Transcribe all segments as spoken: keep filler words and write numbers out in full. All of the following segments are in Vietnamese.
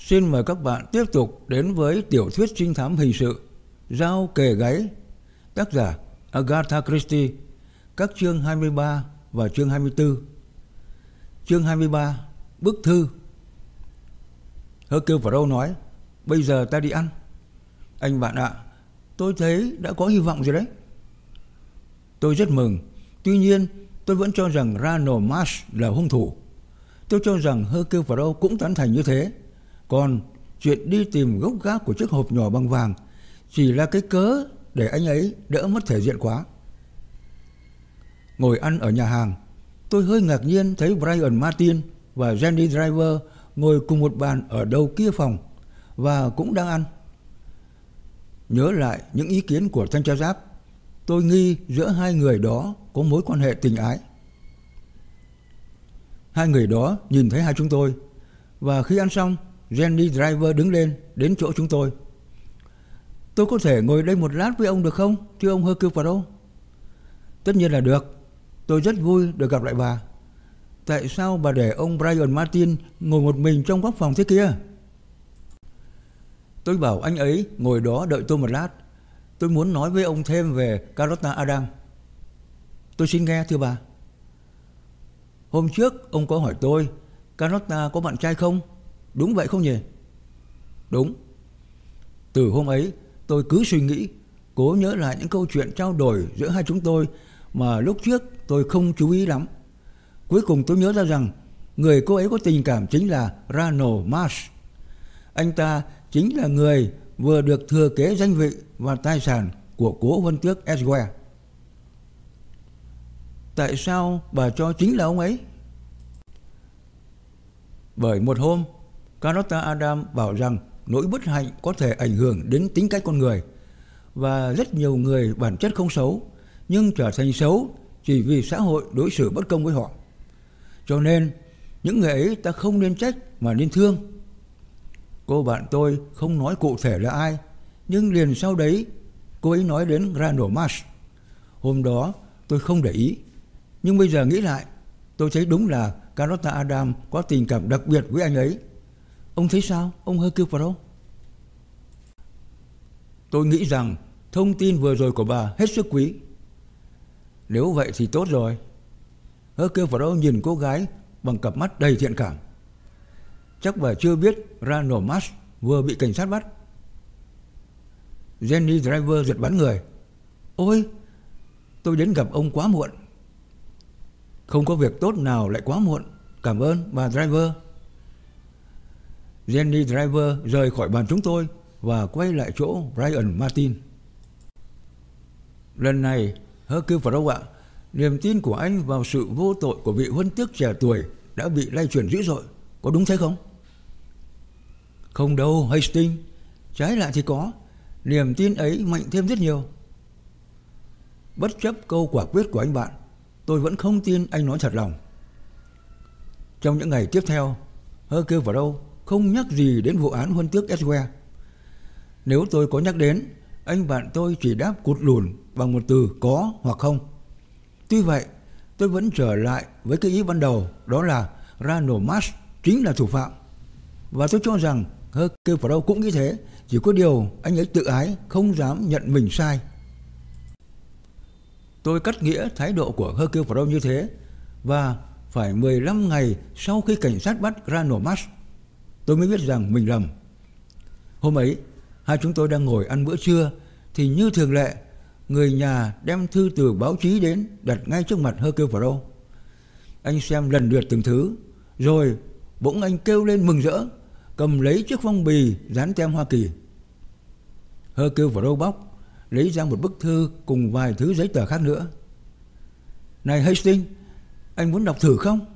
Xin mời các bạn tiếp tục đến với tiểu thuyết trinh thám hình sự Dao kề gáy, tác giả Agatha Christie, các chương hai mươi ba và chương hai mươi tư. Chương hai mươi ba, bức thư. Hercule Poirot nói: "Bây giờ ta đi ăn." "Anh bạn ạ, tôi thấy đã có hy vọng rồi đấy." Tôi rất mừng. Tuy nhiên, tôi vẫn cho rằng Ranald Marsh là hung thủ. Tôi cho rằng Hercule Poirot cũng tán thành như thế. Còn chuyện đi tìm gốc gác của chiếc hộp nhỏ bằng vàng chỉ là cái cớ để anh ấy đỡ mất thể diện quá. Ngồi ăn ở nhà hàng, tôi hơi ngạc nhiên thấy Brian Martin và Jenny Driver ngồi cùng một bàn ở đầu kia phòng và cũng đang ăn. Nhớ lại những ý kiến của thanh tra giáp, tôi nghi giữa hai người đó có mối quan hệ tình ái. Hai người đó nhìn thấy hai chúng tôi, và khi ăn xong, Jenny Driver đứng lên đến chỗ chúng tôi. "Tôi có thể ngồi đây một lát với ông được không, thưa ông Hercule Poirot?" "Tất nhiên là được. Tôi rất vui được gặp lại bà." "Tại sao bà để ông Brian Martin ngồi một mình trong góc phòng thế kia?" "Tôi bảo anh ấy ngồi đó đợi tôi một lát. Tôi muốn nói với ông thêm về Carlotta Adam." "Tôi xin nghe thưa bà." "Hôm trước ông có hỏi tôi Carlotta có bạn trai không? Đúng vậy không nhỉ?" "Đúng." Từ hôm ấy tôi cứ suy nghĩ, cố nhớ lại những câu chuyện trao đổi giữa hai chúng tôi mà lúc trước tôi không chú ý lắm. Cuối cùng tôi nhớ ra rằng người cô ấy có tình cảm chính là Ranald Marsh. Anh ta chính là người vừa được thừa kế danh vị và tài sản của cố huân tước Edgware. "Tại sao bà cho chính là ông ấy?" "Bởi một hôm, Carlotta Adam bảo rằng nỗi bất hạnh có thể ảnh hưởng đến tính cách con người, và rất nhiều người bản chất không xấu nhưng trở thành xấu chỉ vì xã hội đối xử bất công với họ. Cho nên những người ấy ta không nên trách mà nên thương." Cô bạn tôi không nói cụ thể là ai, nhưng liền sau đấy cô ấy nói đến Ranald Marsh. Hôm đó tôi không để ý, nhưng bây giờ nghĩ lại, tôi thấy đúng là Carlotta Adam có tình cảm đặc biệt với anh ấy. Ông thấy sao, ông Hercule Poirot? "Tôi nghĩ rằng thông tin vừa rồi của bà hết sức quý." "Nếu vậy thì tốt rồi." Hercule Poirot nhìn cô gái bằng cặp mắt đầy thiện cảm. "Chắc bà chưa biết Ranald Marsh vừa bị cảnh sát bắt." Jenny Driver giật bắn người. "Ôi, tôi đến gặp ông quá muộn." "Không có việc tốt nào lại quá muộn. Cảm ơn bà Driver." Jenny Driver rời khỏi bàn chúng tôi và quay lại chỗ Brian Martin. "Lần này, Hercule Poirot ạ, niềm tin của anh vào sự vô tội của vị huân tước trẻ tuổi đã bị lay chuyển dữ dội. Có đúng thế không?" "Không đâu, Hastings. Trái lại thì có. Niềm tin ấy mạnh thêm rất nhiều." Bất chấp câu quả quyết của anh bạn, tôi vẫn không tin anh nói thật lòng. Trong những ngày tiếp theo, Hercule Poirot không nhắc gì đến vụ án huân tước Edgware. Nếu tôi có nhắc đến, anh bạn tôi chỉ đáp cụt lùn bằng một từ có hoặc không. Tuy vậy, tôi vẫn trở lại với cái ý ban đầu, đó là Ranald Marsh chính là thủ phạm. Và tôi cho rằng Hercule Poirot cũng nghĩ thế, chỉ có điều anh ấy tự ái, không dám nhận mình sai. Tôi cắt nghĩa thái độ của Hercule Poirot như thế, và phải mười lăm ngày sau khi cảnh sát bắt Ranald Marsh, tôi mới biết rằng mình lầm. Hôm ấy, hai chúng tôi đang ngồi ăn bữa trưa, thì như thường lệ, người nhà đem thư từ báo chí đến đặt ngay trước mặt Hercule Poirot. Anh xem lần lượt từng thứ, rồi bỗng anh kêu lên mừng rỡ, cầm lấy chiếc phong bì dán tem Hoa Kỳ. Hercule Poirot bóc, lấy ra một bức thư cùng vài thứ giấy tờ khác nữa. "Này Hastings, anh muốn đọc thử không?"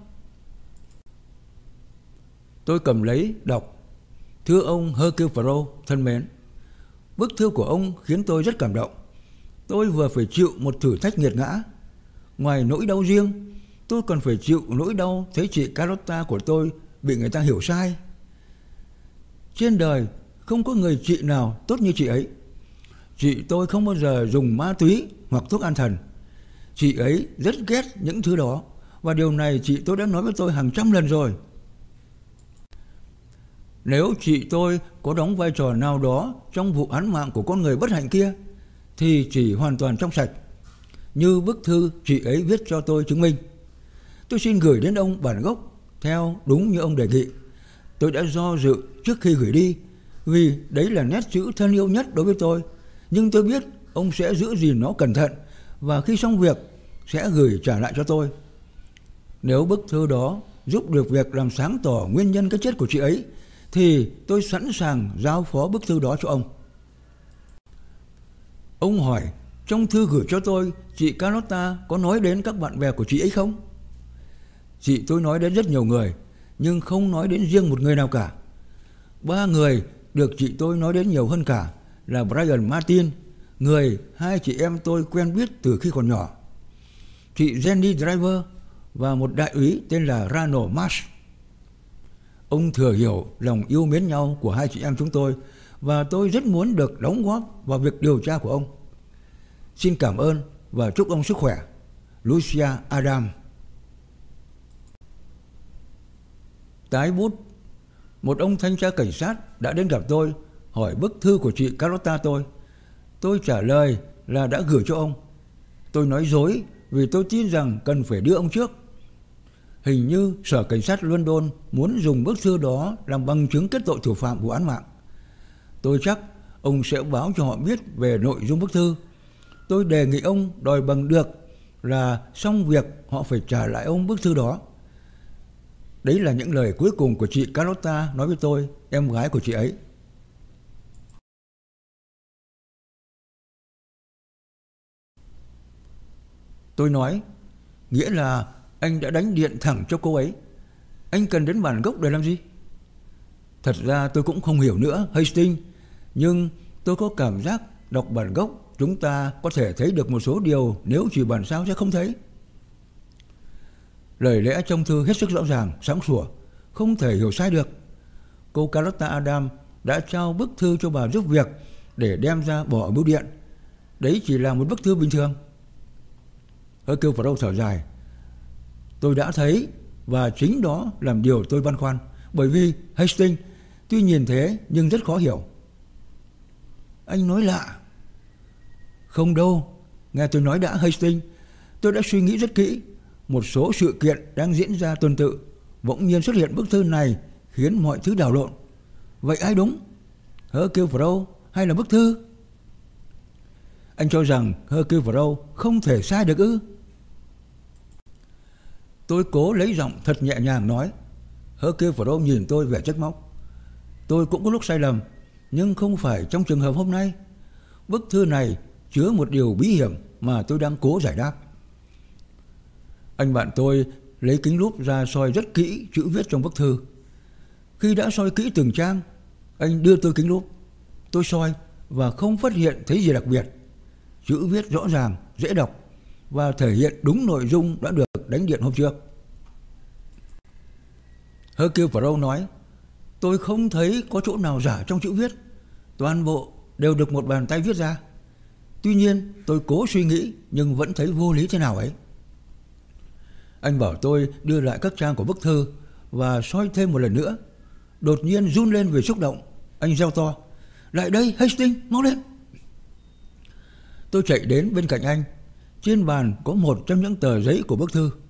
Tôi cầm lấy đọc. "Thưa ông Hercule Poirot thân mến, bức thư của ông khiến tôi rất cảm động. Tôi vừa phải chịu một thử thách nghiệt ngã. Ngoài nỗi đau riêng, tôi còn phải chịu nỗi đau thấy chị Carlotta của tôi bị người ta hiểu sai. Trên đời không có người chị nào tốt như chị ấy. Chị tôi không bao giờ dùng ma túy hoặc thuốc an thần. Chị ấy rất ghét những thứ đó, và điều này chị tôi đã nói với tôi hàng trăm lần rồi. Nếu chị tôi có đóng vai trò nào đó trong vụ án mạng của con người bất hạnh kia thì chị hoàn toàn trong sạch, như bức thư chị ấy viết cho tôi chứng minh. Tôi xin gửi đến ông bản gốc theo đúng như ông đề nghị. Tôi đã do dự trước khi gửi đi, vì đấy là nét chữ thân yêu nhất đối với tôi. Nhưng tôi biết ông sẽ giữ gìn nó cẩn thận và khi xong việc sẽ gửi trả lại cho tôi. Nếu bức thư đó giúp được việc làm sáng tỏ nguyên nhân cái chết của chị ấy thì tôi sẵn sàng giao phó bức thư đó cho ông. Ông hỏi trong thư gửi cho tôi, chị Carlotta có nói đến các bạn bè của chị ấy không? Chị tôi nói đến rất nhiều người, nhưng không nói đến riêng một người nào cả. Ba người được chị tôi nói đến nhiều hơn cả là Brian Martin, người hai chị em tôi quen biết từ khi còn nhỏ, chị Jenny Driver và một đại úy tên là Ronald Marsh. Ông thừa hiểu lòng yêu mến nhau của hai chị em chúng tôi và tôi rất muốn được đóng góp vào việc điều tra của ông. Xin cảm ơn và chúc ông sức khỏe. Lucia Adam. Tái bút. Một ông thanh tra cảnh sát đã đến gặp tôi hỏi bức thư của chị Carlotta tôi. Tôi trả lời là đã gửi cho ông. Tôi nói dối vì tôi tin rằng cần phải đưa ông trước. Hình như Sở Cảnh sát London muốn dùng bức thư đó làm bằng chứng kết tội thủ phạm vụ án mạng. Tôi chắc ông sẽ báo cho họ biết về nội dung bức thư. Tôi đề nghị ông đòi bằng được là xong việc họ phải trả lại ông bức thư đó. Đấy là những lời cuối cùng của chị Carlotta nói với tôi, em gái của chị ấy. Tôi nói, nghĩa là anh đã đánh điện thẳng cho cô ấy. Anh cần đến bản gốc để làm gì? Thật ra tôi cũng không hiểu nữa, Hastings, nhưng tôi có cảm giác đọc bản gốc chúng ta có thể thấy được một số điều nếu chỉ bản sao sẽ không thấy. Lời lẽ trong thư hết sức rõ ràng, sáng sủa, không thể hiểu sai được. Cô Carlotta Adam đã trao bức thư cho bà giúp việc để đem ra bỏ ở bưu điện. Đấy chỉ là một bức thư bình thường. Hercule Poirot thở dài. Tôi đã thấy và chính đó làm điều tôi băn khoăn. Bởi vì Hastings tuy nhìn thế nhưng rất khó hiểu. Anh nói lạ. Không đâu, nghe tôi nói đã Hastings. Tôi đã suy nghĩ rất kỹ. Một số sự kiện đang diễn ra tuần tự, bỗng nhiên xuất hiện bức thư này khiến mọi thứ đảo lộn. Vậy ai đúng? Hercule Poirot hay là bức thư? Anh cho rằng Hercule Poirot không thể sai được ư? Tôi cố lấy giọng thật nhẹ nhàng nói. Hercule Poirot nhìn tôi vẻ trách móc. Tôi cũng có lúc sai lầm, nhưng không phải trong trường hợp hôm nay. Bức thư này chứa một điều bí hiểm mà tôi đang cố giải đáp. Anh bạn tôi lấy kính lúp ra soi rất kỹ chữ viết trong bức thư. Khi đã soi kỹ từng trang, anh đưa tôi kính lúp. Tôi soi và không phát hiện thấy gì đặc biệt. Chữ viết rõ ràng, dễ đọc và thể hiện đúng nội dung đã được đánh điện hôm trước. Hercule Poirot nói, tôi không thấy có chỗ nào giả trong chữ viết. Toàn bộ đều được một bàn tay viết ra. Tuy nhiên tôi cố suy nghĩ nhưng vẫn thấy vô lý thế nào ấy. Anh bảo tôi đưa lại các trang của bức thư và soi thêm một lần nữa. Đột nhiên run lên vì xúc động. Anh reo to, lại đây Hastings, mau lên. Tôi chạy đến bên cạnh anh. Trên bàn có một trong những tờ giấy của bức thư.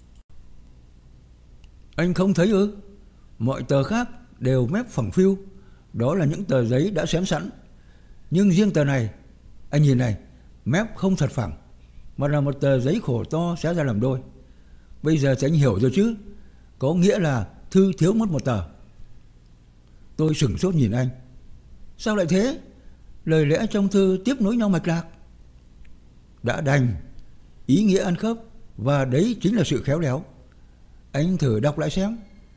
Anh không thấy ư? Mọi tờ khác đều mép phẳng phiu. Đó là những tờ giấy đã xén sẵn. Nhưng riêng tờ này, anh nhìn này, mép không thật phẳng, mà là một tờ giấy khổ to xé ra làm đôi. Bây giờ thì anh hiểu rồi chứ? Có nghĩa là thư thiếu mất một tờ. Tôi sửng sốt nhìn anh. Sao lại thế? Lời lẽ trong thư tiếp nối nhau mạch lạc. Đã đành, ý nghĩa ăn khớp, và đấy chính là sự khéo léo. Anh thử đọc lại xem.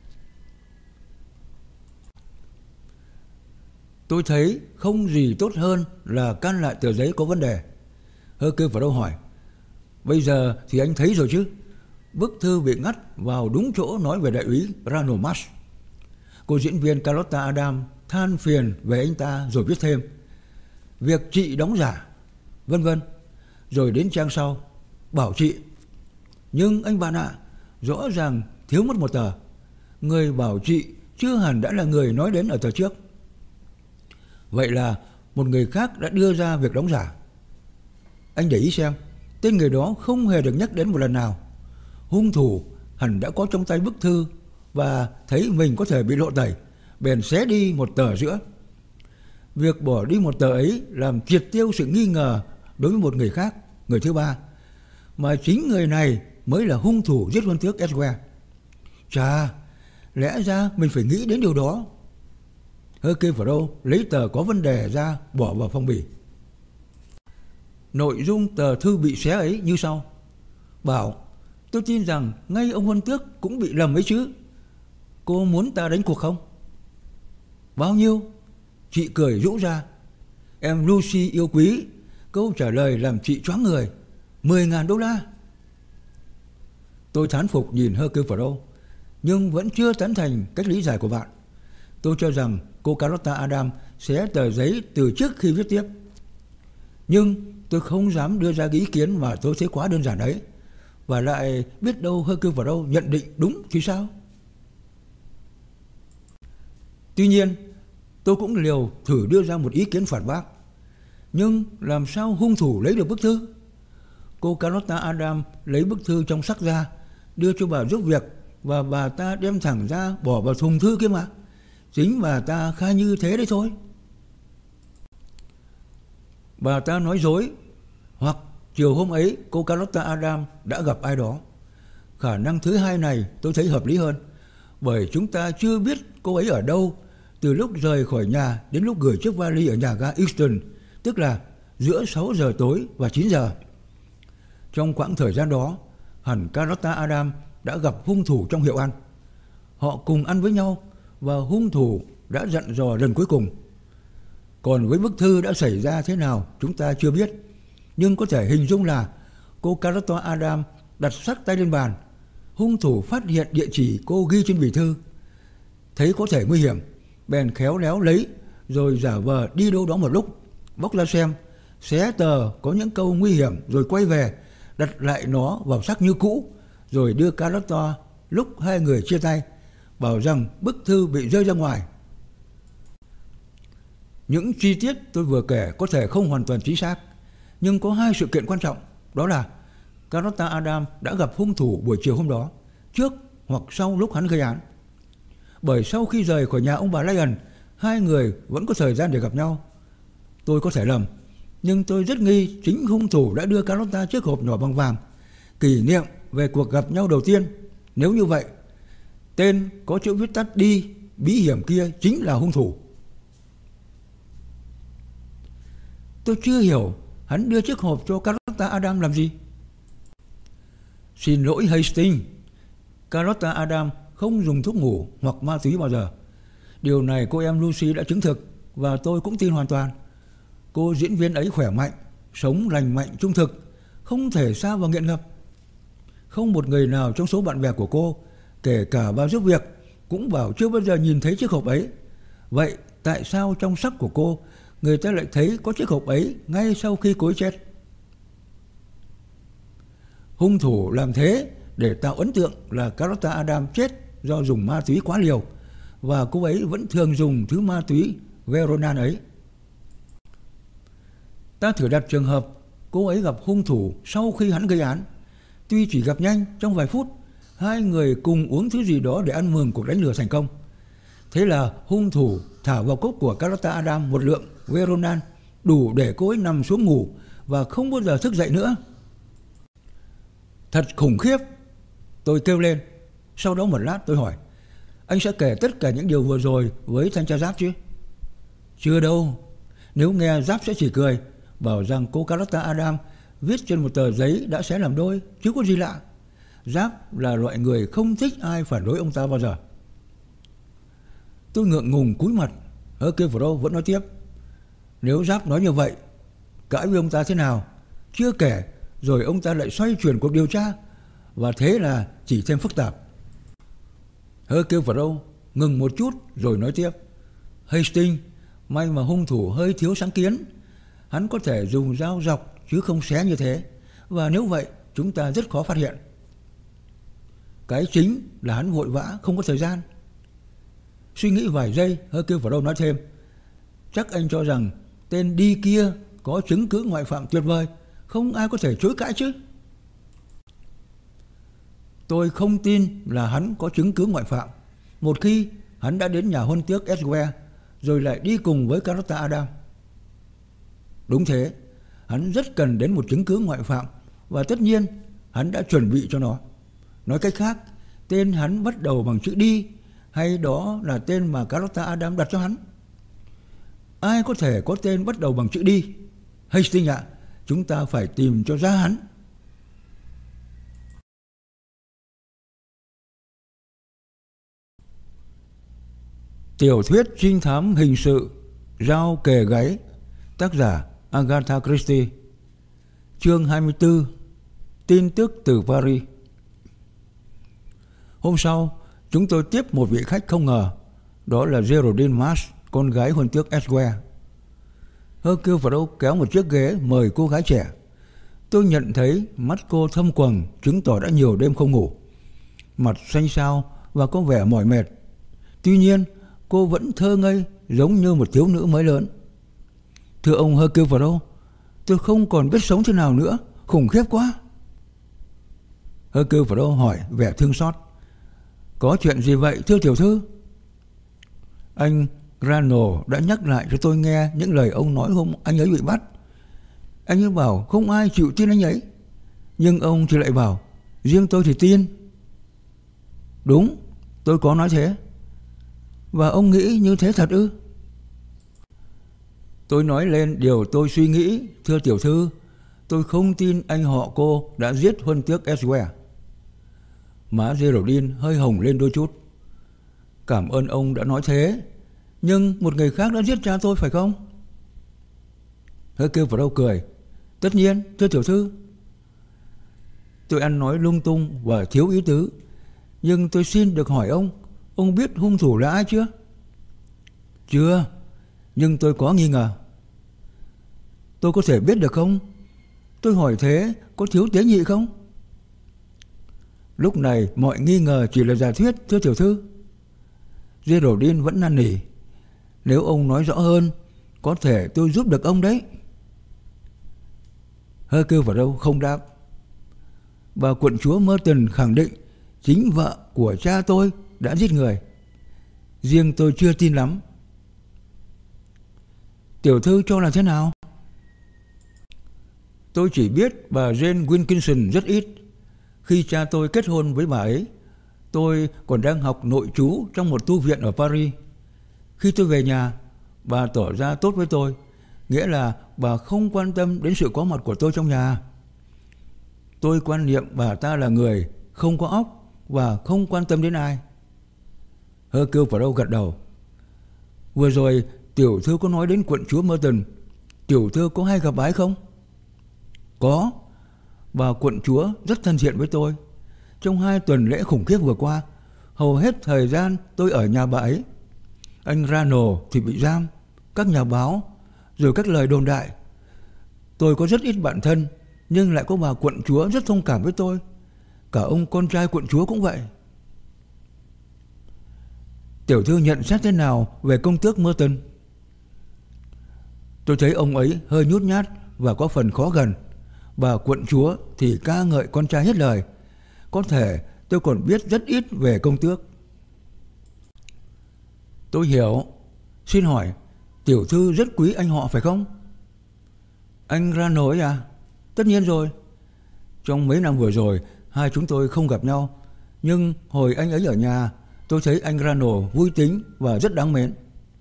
Tôi thấy không gì tốt hơn là can lại tờ giấy có vấn đề. Hercule Poirot hỏi, bây giờ thì anh thấy rồi chứ? Bức thư bị ngắt vào đúng chỗ nói về đại úy Ronald Marsh. Cô diễn viên Carlotta Adam than phiền về anh ta rồi viết thêm, việc chị đóng giả, vân vân. Rồi đến trang sau, bảo chị, nhưng anh bạn ạ, à, rõ ràng thiếu mất một tờ. Người bảo chị chưa hẳn đã là người nói đến ở tờ trước. Vậy là một người khác đã đưa ra việc đóng giả. Anh để ý xem, tên người đó không hề được nhắc đến một lần nào. Hung thủ hẳn đã có trong tay bức thư và thấy mình có thể bị lộ tẩy, bèn xé đi một tờ giữa. Việc bỏ đi một tờ ấy làm triệt tiêu sự nghi ngờ đối với một người khác, người thứ ba, mà chính người này mới là hung thủ giết Huân tước Edgware. Chà, lẽ ra mình phải nghĩ đến điều đó. Hercule Poirot lấy tờ có vấn đề ra bỏ vào phong bì. Nội dung tờ thư bị xé ấy như sau: Bảo, tôi tin rằng ngay ông Huân tước cũng bị lầm ấy chứ. Cô muốn ta đánh cuộc không? Bao nhiêu? Chị cười rũ ra. Em Lucy yêu quý. Câu trả lời làm chị choáng người. Mười ngàn đô la. Tôi thán phục nhìn Hercule Poirot, nhưng vẫn chưa tán thành cách lý giải của bạn. Tôi cho rằng cô Carlotta Adam xé tờ giấy từ trước khi viết tiếp. Nhưng tôi không dám đưa ra cái ý kiến mà tôi thấy quá đơn giản ấy. Và lại biết đâu Hercule Poirot nhận định đúng thì sao? Tuy nhiên, tôi cũng liều thử đưa ra một ý kiến phản bác. Nhưng làm sao hung thủ lấy được bức thư? Cô Carlotta Adam lấy bức thư trong sắc ra, đưa cho bà giúp việc, và bà ta đem thẳng ra bỏ vào thùng thư kia mà. Chính bà ta khai như thế đấy thôi. Bà ta nói dối, hoặc chiều hôm ấy cô Carlotta Adam đã gặp ai đó. Khả năng thứ hai này tôi thấy hợp lý hơn, bởi chúng ta chưa biết cô ấy ở đâu từ lúc rời khỏi nhà đến lúc gửi chiếc vali ở nhà ga Euston, tức là giữa sáu giờ tối và chín giờ. Trong quãng thời gian đó, hẳn Carlotta Adam đã gặp hung thủ trong hiệu ăn. Họ cùng ăn với nhau và hung thủ đã dặn dò lần cuối cùng. Còn với bức thư đã xảy ra thế nào chúng ta chưa biết, nhưng có thể hình dung là cô Carlotta Adam đặt sát tay lên bàn. Hung thủ phát hiện địa chỉ cô ghi trên bì thư, thấy có thể nguy hiểm, bèn khéo léo lấy, rồi giả vờ đi đâu đó một lúc, bóc ra xem, xé tờ có những câu nguy hiểm, rồi quay về đặt lại nó vào sắc như cũ, rồi đưa Carlotta lúc hai người chia tay, bảo rằng bức thư bị rơi ra ngoài. Những chi tiết tôi vừa kể có thể không hoàn toàn chính xác, nhưng có hai sự kiện quan trọng, đó là Carlotta Adam đã gặp hung thủ buổi chiều hôm đó, trước hoặc sau lúc hắn gây án. Bởi sau khi rời khỏi nhà ông bà Lyon, hai người vẫn có thời gian để gặp nhau. Tôi có thể lầm, nhưng tôi rất nghi chính hung thủ đã đưa Carlotta chiếc hộp nhỏ bằng vàng, kỷ niệm về cuộc gặp nhau đầu tiên. Nếu như vậy, tên có chữ viết tắt đi bí hiểm kia chính là hung thủ. Tôi chưa hiểu hắn đưa chiếc hộp cho Carlotta Adam làm gì. Xin lỗi Hastings, Carlotta Adam không dùng thuốc ngủ hoặc ma túy bao giờ. Điều này cô em Lucy đã chứng thực, và tôi cũng tin hoàn toàn. Cô diễn viên ấy khỏe mạnh, sống lành mạnh, trung thực, không thể sa vào nghiện ngập. Không một người nào trong số bạn bè của cô, kể cả bà giúp việc, cũng bảo chưa bao giờ nhìn thấy chiếc hộp ấy. Vậy tại sao trong sắc của cô, người ta lại thấy có chiếc hộp ấy ngay sau khi cô ấy chết? Hung thủ làm thế để tạo ấn tượng là Carlotta Adam chết do dùng ma túy quá liều, và cô ấy vẫn thường dùng thứ ma túy Veronan ấy. Ta thử đặt trường hợp cô ấy gặp hung thủ sau khi hắn gây án. Tuy chỉ gặp nhanh trong vài phút, hai người cùng uống thứ gì đó để ăn mừng cuộc đánh lừa thành công. Thế là hung thủ thả vào cốc của Carlotta Adam một lượng Veronan đủ để cô ấy nằm xuống ngủ và không bao giờ thức dậy nữa. Thật khủng khiếp, tôi kêu lên. Sau đó một lát tôi hỏi, anh sẽ kể tất cả những điều vừa rồi với thanh tra Giáp chứ? Chưa đâu. Nếu nghe Giáp sẽ chỉ cười, bảo rằng cô Carlotta Adam viết trên một tờ giấy đã xé làm đôi, chứ có gì lạ. Giáp là loại người không thích ai phản đối ông ta bao giờ. Tôi ngượng ngùng cúi mặt. Hercule Poirot vẫn nói tiếp. Nếu Giáp nói như vậy, cãi với ông ta thế nào? Chưa kể, rồi ông ta lại xoay chuyển cuộc điều tra, và thế là chỉ thêm phức tạp. Hercule Poirot ngừng một chút rồi nói tiếp. Hastings, may mà hung thủ hơi thiếu sáng kiến. Hắn có thể dùng dao dọc chứ không xé như thế, và nếu vậy chúng ta rất khó phát hiện. Cái chính là hắn vội vã, không có thời gian. Suy nghĩ vài giây, Hercule Poirot nói thêm: chắc anh cho rằng tên đi kia có chứng cứ ngoại phạm tuyệt vời, không ai có thể chối cãi chứ? Tôi không tin là hắn có chứng cứ ngoại phạm, một khi hắn đã đến nhà huân tước Esquire rồi lại đi cùng với Carlotta Adam. Đúng thế, hắn rất cần đến một chứng cứ ngoại phạm, và tất nhiên hắn đã chuẩn bị cho nó. Nói cách khác, tên hắn bắt đầu bằng chữ đi, hay đó là tên mà Carlotta Adam đặt cho hắn? Ai có thể có tên bắt đầu bằng chữ đi? Hastings ạ, à, chúng ta phải tìm cho ra hắn. Tiểu thuyết trinh thám hình sự Dao kề gáy, tác giả Agatha Christie. Chương hai mươi tư. Tin tức từ Paris. Hôm sau, chúng tôi tiếp một vị khách không ngờ, đó là Geraldine Marsh, con gái huân tước Esquire. Hercule Poirot kéo một chiếc ghế mời cô gái trẻ. Tôi nhận thấy mắt cô thâm quầng, chứng tỏ đã nhiều đêm không ngủ. Mặt xanh xao và có vẻ mỏi mệt. Tuy nhiên, cô vẫn thơ ngây, giống như một thiếu nữ mới lớn. Thưa ông Hercule Poirot, tôi không còn biết sống thế nào nữa, khủng khiếp quá. Hercule Poirot hỏi vẻ thương xót. Có chuyện gì vậy thưa tiểu thư? Anh Grano đã nhắc lại cho tôi nghe những lời ông nói hôm anh ấy bị bắt. Anh ấy bảo không ai chịu tin anh ấy, nhưng ông thì lại bảo riêng tôi thì tin. Đúng, tôi có nói thế. Và ông nghĩ như thế thật ư? Tôi nói lên điều tôi suy nghĩ, thưa tiểu thư. Tôi không tin anh họ cô đã giết huân tước Esquire. Má Geraldine hơi hồng lên đôi chút. Cảm ơn ông đã nói thế, nhưng một người khác đã giết cha tôi phải không? Hercule Poirot cười. Tất nhiên, thưa tiểu thư. Tôi ăn nói lung tung và thiếu ý tứ, nhưng tôi xin được hỏi ông, ông biết hung thủ là ai chưa? Chưa, nhưng tôi có nghi ngờ. Tôi có thể biết được không? Tôi hỏi thế có thiếu tế nhị không? Lúc này mọi nghi ngờ chỉ là giả thuyết, thưa tiểu thư. Geraldine vẫn năn nỉ. Nếu ông nói rõ hơn, có thể tôi giúp được ông đấy. Hercule Poirot không đáp. Bà quận chúa Merton khẳng định chính vợ của cha tôi đã giết người. Riêng tôi chưa tin lắm. Tiểu thư cho là thế nào? Tôi chỉ biết bà Jane Wilkinson rất ít. Khi cha tôi kết hôn với bà ấy, tôi còn đang học nội trú trong một tu viện ở Paris. Khi tôi về nhà, bà tỏ ra tốt với tôi, nghĩa là bà không quan tâm đến sự có mặt của tôi trong nhà. Tôi quan niệm bà ta là người không có óc và không quan tâm đến ai. Hercule Poirot gật đầu. Vừa rồi tiểu thư có nói đến quận chúa Merton. Tiểu thư có hay gặp bà ấy không? Có. Bà quận chúa rất thân thiện với tôi. Trong hai tuần lễ khủng khiếp vừa qua, hầu hết thời gian tôi ở nhà bà ấy. Anh Rano thì bị giam, các nhà báo, rồi các lời đồn đại. Tôi có rất ít bạn thân, nhưng lại có bà quận chúa rất thông cảm với tôi. Cả ông con trai quận chúa cũng vậy. Tiểu thư nhận xét thế nào về công tước Merton? Tôi thấy ông ấy hơi nhút nhát và có phần khó gần. Bà quận chúa thì ca ngợi con trai hết lời. Có thể tôi còn biết rất ít về công tước. Tôi hiểu. Xin hỏi, tiểu thư rất quý anh họ phải không? Anh Rano ấy à? Tất nhiên rồi. Trong mấy năm vừa rồi, hai chúng tôi không gặp nhau. Nhưng hồi anh ấy ở nhà, tôi thấy anh Rano vui tính và rất đáng mến.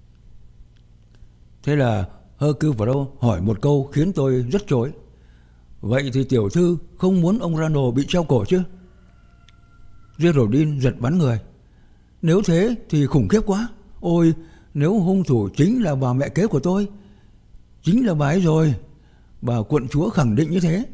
Thế là Hercule Poirot hỏi một câu khiến tôi rất rối. Vậy thì tiểu thư không muốn ông Rano bị treo cổ chứ? Geraldine giật bắn người. Nếu thế thì khủng khiếp quá. Ôi, nếu hung thủ chính là bà mẹ kế của tôi, chính là bà ấy rồi. Bà quận chúa khẳng định như thế.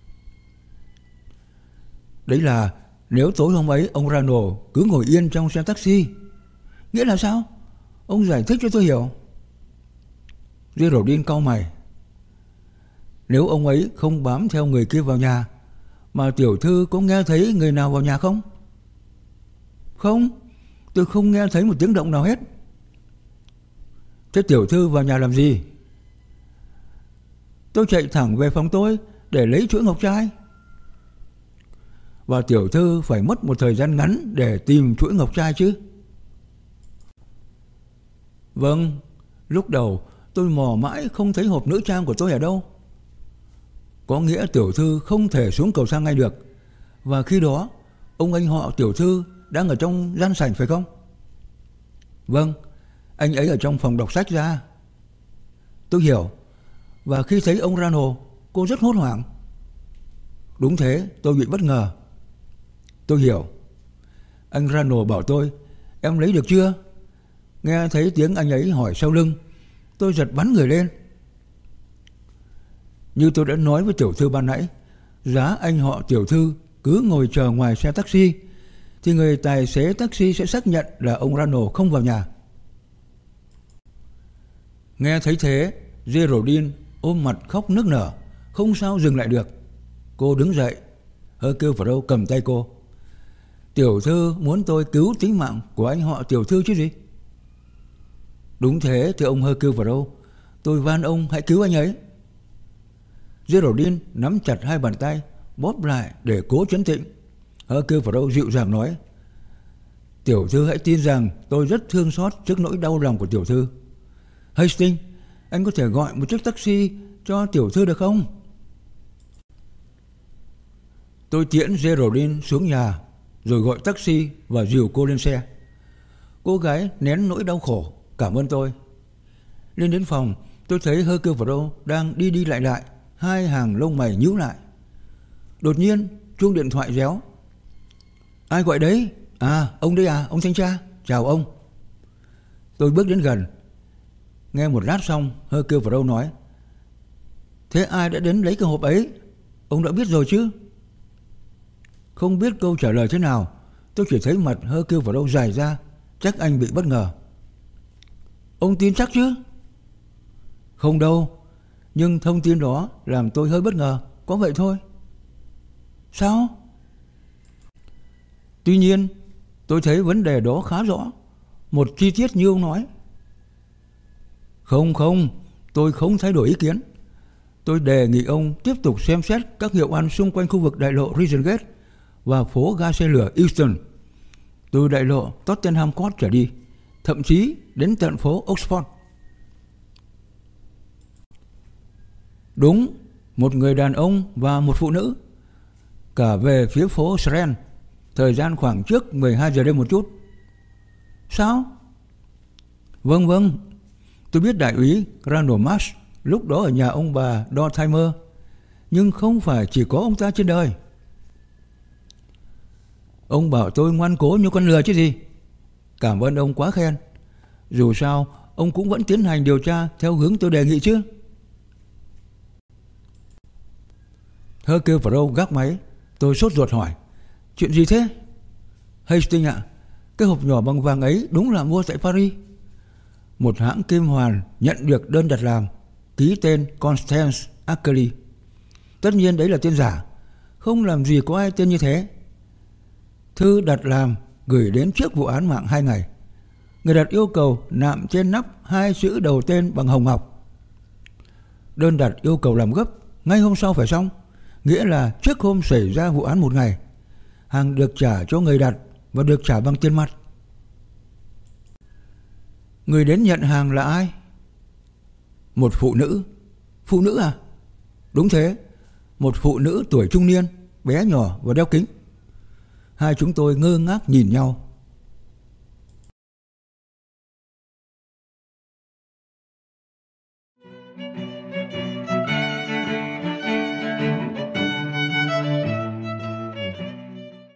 Đấy là nếu tối hôm ấy ông Rano cứ ngồi yên trong xe taxi. Nghĩa là sao? Ông giải thích cho tôi hiểu. Geraldine cau mày. Nếu ông ấy không bám theo người kia vào nhà, mà tiểu thư có nghe thấy người nào vào nhà không? Không, Tôi không nghe thấy một tiếng động nào hết. Thế tiểu thư vào nhà làm gì? Tôi chạy thẳng về phòng tôi để lấy chuỗi ngọc trai. Và tiểu thư phải mất một thời gian ngắn để tìm chuỗi ngọc trai chứ? Vâng, lúc đầu tôi mò mãi không thấy hộp nữ trang của tôi ở đâu. Có nghĩa tiểu thư không thể xuống cầu thang ngay được. Và khi đó ông anh họ tiểu thư đang ở trong gian sảnh phải không? Vâng, anh ấy ở trong phòng đọc sách ra. Tôi hiểu. Và khi thấy ông Ronald, cô rất hốt hoảng. Đúng thế, tôi bị bất ngờ. Tôi hiểu. Anh Ronald bảo tôi, em lấy được chưa? Nghe thấy tiếng anh ấy hỏi sau lưng, tôi giật bắn người lên. Như tôi đã nói với tiểu thư ban nãy, giá anh họ tiểu thư cứ ngồi chờ ngoài xe taxi thì người tài xế taxi sẽ xác nhận là ông Ronald không vào nhà. Nghe thấy thế, Geraldine ôm mặt khóc nức nở, không sao dừng lại được. Cô đứng dậy, Hercule Poirot cầm tay cô. Tiểu thư muốn tôi cứu tính mạng của anh họ tiểu thư chứ gì? Đúng thế, thưa ông Hercule Poirot, tôi van ông hãy cứu anh ấy. Geraldine nắm chặt hai bàn tay, bóp lại để cố trấn tĩnh. Hercule Poirot dịu dàng nói, tiểu thư hãy tin rằng tôi rất thương xót trước nỗi đau lòng của tiểu thư. Hastings, anh có thể gọi một chiếc taxi cho tiểu thư được không? Tôi tiễn Geraldine xuống nhà, rồi gọi taxi và dìu cô lên xe. Cô gái nén nỗi đau khổ, cảm ơn tôi. Lên đến phòng, tôi thấy Hercule Poirot đang đi đi lại lại, hai hàng lông mày nhíu lại. Đột nhiên, chuông điện thoại réo. Ai gọi đấy? À, ông đấy à, ông thanh tra. Chào ông. Tôi bước đến gần. Nghe một lát xong, Hercule Poirot nói, thế ai đã đến lấy cái hộp ấy? Ông đã biết rồi chứ? Không biết câu trả lời thế nào, tôi chỉ thấy mặt Hercule Poirot dài ra, chắc anh bị bất ngờ. Ông tin chắc chứ? Không đâu, nhưng thông tin đó làm tôi hơi bất ngờ, có vậy thôi. Sao? Tuy nhiên, tôi thấy vấn đề đó khá rõ, một chi tiết như ông nói. Không không, tôi không thay đổi ý kiến. Tôi đề nghị ông tiếp tục xem xét các hiệu ăn xung quanh khu vực đại lộ Regent Gate và phố ga xe lửa Euston, từ đại lộ Tottenham Court trở đi, thậm chí đến tận phố Oxford. Đúng, một người đàn ông và một phụ nữ, cả về phía phố Strand, thời gian khoảng trước mười hai giờ đêm một chút. Sao? Vâng vâng, tôi biết đại úy Randall Marsh lúc đó ở nhà ông bà Dortimer, nhưng không phải chỉ có ông ta trên đời. Ông bảo tôi ngoan cố như con lừa chứ gì. Cảm ơn ông quá khen. Dù sao, ông cũng vẫn tiến hành điều tra theo hướng tôi đề nghị chứ. Hercule Poirot gác máy. Tôi sốt ruột hỏi, chuyện gì thế? Hastings ạ, à, cái hộp nhỏ bằng vàng ấy đúng là mua tại Paris. Một hãng kim hoàn nhận được đơn đặt làm, ký tên Constance Ackley. Tất nhiên đấy là tên giả, không làm gì có ai tên như thế. Thư đặt làm gửi đến trước vụ án mạng hai ngày. Người đặt yêu cầu nạm trên nắp hai chữ đầu tên bằng hồng ngọc. Đơn đặt yêu cầu làm gấp, ngay hôm sau phải xong, nghĩa là trước hôm xảy ra vụ án một ngày. Hàng được trả cho người đặt và được trả bằng tiền mặt. Người đến nhận hàng là ai? Một phụ nữ. Phụ nữ à? Đúng thế, một phụ nữ tuổi trung niên, bé nhỏ và đeo kính. Hai chúng tôi ngơ ngác nhìn nhau.